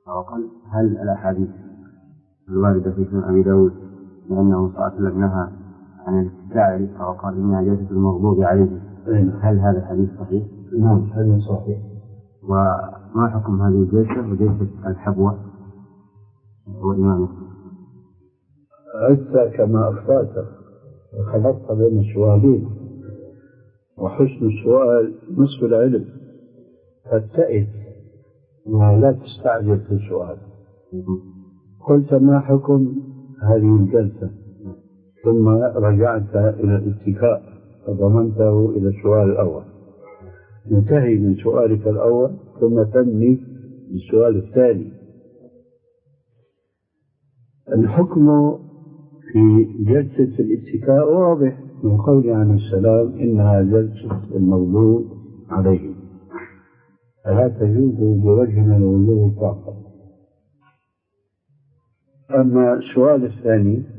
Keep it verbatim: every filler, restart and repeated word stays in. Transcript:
وقال هل الأحاديث الواردة في سنن أبي داود لأنه صلى الله عليه وسلم نهى عن الاتباع عليه وقال إنها جلسة المغضوب عليه، هل هذا الحديث صحيح؟ نعم هذا صحيح. وما حكم هذه الجلسة وجلسة الحبوة والإمامة؟ أنت كما أخطأت خلطت بين السؤالين، وحسن السؤال نصف العلم، فاتئذ ولا تستعجل في السؤال. قلت ما حكم هذه الجلسة، ثم رجعت إلى الاتكاء فضمنته إلى السؤال الأول. انتهي من سؤالك الأول ثم تبني السؤال الثاني. الحكم في جلسة الاتكاء واضح من قوله عليه السلام إنها جلسة المغضوب عليه، فلا تجوز بوجه من الوجوه الطاقة. أما السؤال الثاني